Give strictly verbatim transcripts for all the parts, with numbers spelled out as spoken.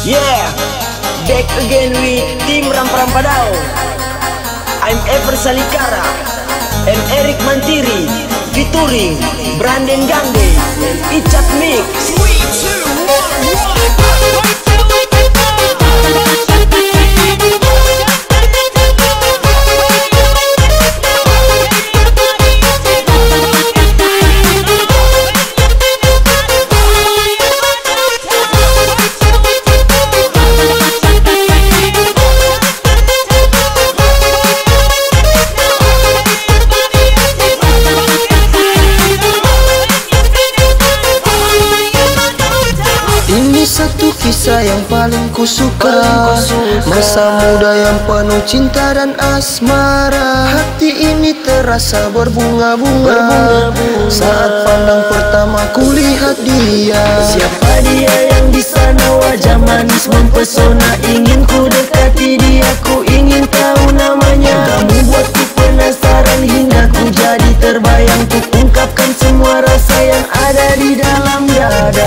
Yeah, back again with Team Rampa-Rampadao. I'm Ever Salikara and Eric Mantiri featuring Brandon Gangde and Icat Mix. three, two, one, Satu kisah yang paling ku suka, masa muda yang penuh cinta dan asmara. Hati ini terasa berbunga-bunga saat pandang pertama ku lihat dia. Siapa dia yang di sana, wajah manis mempesona. Ingin ku dekati dia, ku ingin tahu namanya. Kamu buatku penasaran hingga ku jadi terbayang. Ku ungkapkan semua rasa yang ada di dalam dada.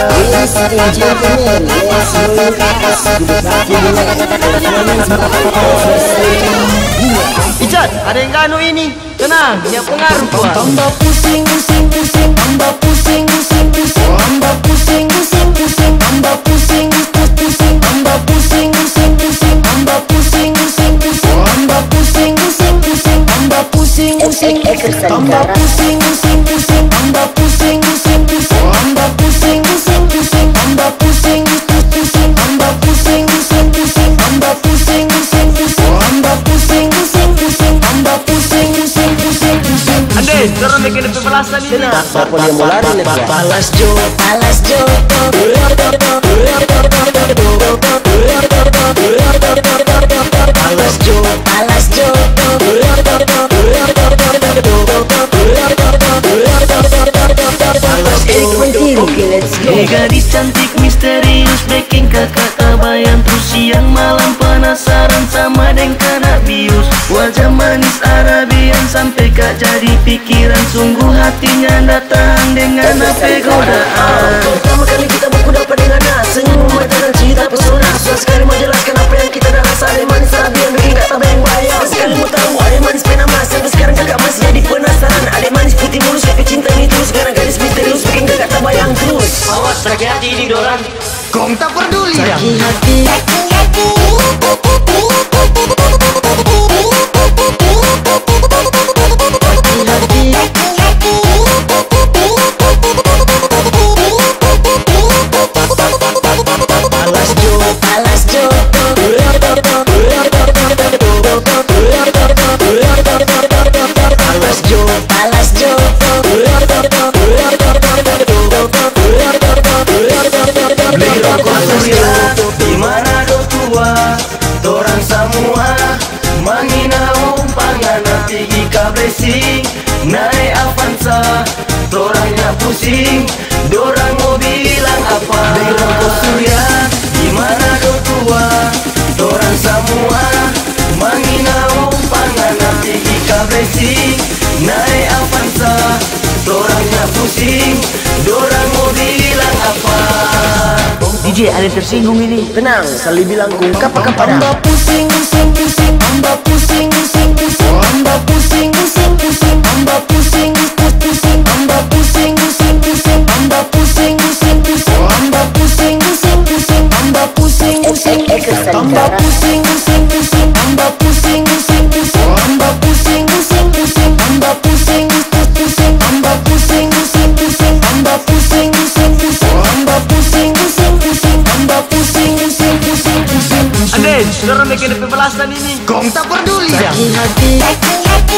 Icat, ada yang ganu ini. Tenang, dia pengaruh kuat. Tambah pusing, pusing, pusing. Tambah pusing, pusing, pusing. Tambah pusing, pusing, pusing. Tambah pusing, pusing. Tambah pusing, pusing, pusing. Tambah pusing, pusing, pusing. Tambah pusing, pusing, pusing. Tambah pusing, pusing. Tambah pusing, pusing, pusing. Tambah pusing, pusing, pusing. Tambah pusing, pusing, pusing. Tambah pusing, pusing. Tambah pusing, pusing, pusing. Tambah pusing, pusing, pusing. Tambah pusing, pusing, pusing. Tambah pusing, pusing, pusing, pusing. Ande, dorang bikin lebih belasan ini. Kenapa dia mau lari nih? Balas Jo, balas Jo. Balas Jo, balas Jo. Hey gadis cantik misterius, baking kakak kabayan. Terus siang malam penasaran sama dengkan bius. Wajah manis Arabian sampai kak jadi pikiran. Sungguh hatinya datang dengan apa godaan. Pertama kali kita berku dapat dengan nas, senyum memancarkan cerita pesona. Susah sekali menjelaskan apa yang kita dah rasa. Ada manis Arabian bikin gak tabayang bayang. Sekali mau tahu ada manis pena mas. Sampai sekarang kakak masih jadi penasaran. Ada manis putih mulus kayak cinta ini terus. Sekarang gadis misterius bikin kakak tabayang terus. Awas, sakit hati ini dorang. Kong tak peduli. Sakit hati, sakit hati. Balas Jo, balas Jo. Balas Jo, balas Jo. Beli rokok surya, dimana do tua, dorang semua menginau panganan tinggi kablesi. Naik Avanza, dorangnya pusing, dorang mau bilang apa? Beli rokok surya, dimana do tua, dorang semua menginau panganan tinggi kablesi. Naik Avanza, dorangnya pusing, dorang mau bilang apa? D J ada tersinggung ini. Tenang, sekali bilang ku ungkapkan pada. Tambah pusing, pusing, pusing. Tambah pusing, pusing, pusing. Tambah pusing, pusing, pusing. Tambah pusing, pusing. Tambah pusing, pusing, pusing. Tambah pusing, pusing, pusing. Tambah pusing, pusing, pusing. Tambah pusing, pusing, pusing. Tambah pusing, pusing, pusing. Tambah pusing, pusing, pusing. Tambah pusing, pusing, pusing. Tambah pusing, pusing. Tambah pusing, pusing, pusing. Tambah pusing, pusing, pusing. Tambah pusing, pusing, pusing. Tambah pusing, pusing, pusing, pusing. Ande, dorang bikin lebih belasan ini. Kong tak peduli. Sakit hati, sakit hati.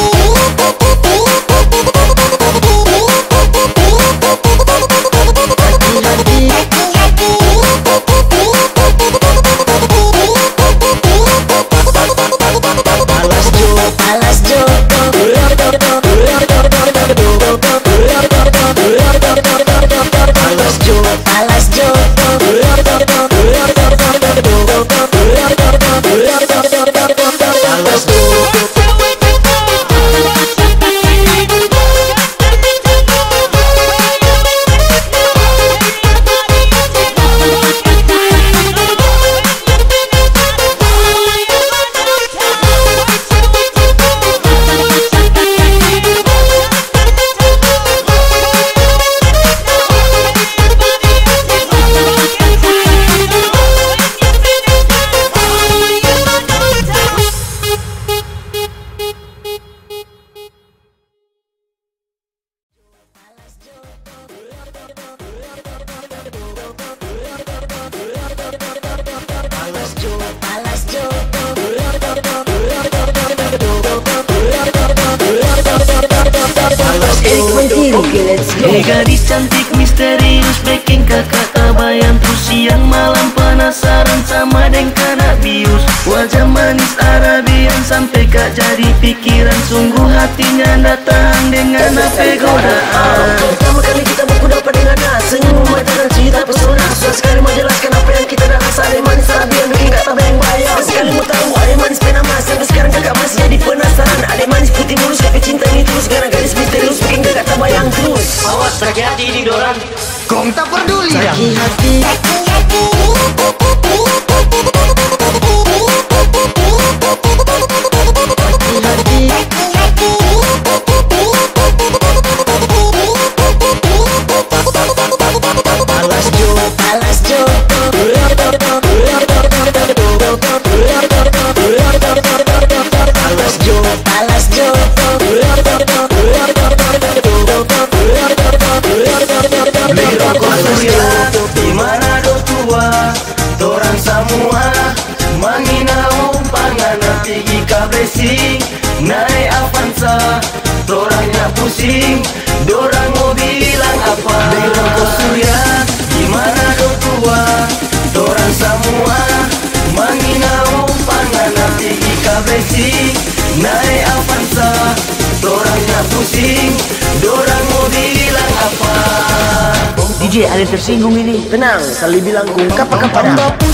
Balas Jo, balas Jo. Balas Jo, balas Jo. Balas Jo. Eric Mentiri. Okay, let's go. Hey gadis cantik misterius bikin kakak kabayan terus siang malam penasaran sama dengka nak bius. Wajah manis Arabian sampai kak jadi pikiran, sungguh hatinya datang dengan apa godaan. Pertama kali kita berku dapat dengan nas, senyum memancarkan cerita pesona. Susah sekali menjelaskan apa yang kita dah rasa. Ada manis Arabian bikin kak tak bayang-bayang. Sekali mau tahu ada manis pena mas, sampai sekarang kakak masih jadi penasaran. Ada manis putih mulus tapi cinta ini terus, karena gadis misterius bikin kakak tak bayang terus. Awas sakit hati di dorang. Kong tak peduli dah. Sakit hati, alas jo, alas jo, alas jo, alas jo. Di mana do tua, dorang semua menginau panganan tinggi kabresi naik Avanza, dorangnya pusing, dorang mau bilang apa? Belok surya, di mana do tua, dorang semua menginau panganan tinggi kabresi naik Avanza, dorangnya pusing, dorang mau bilang apa? D J ada tersinggung ini. Tenang, Sali bilang ungkap apa pada.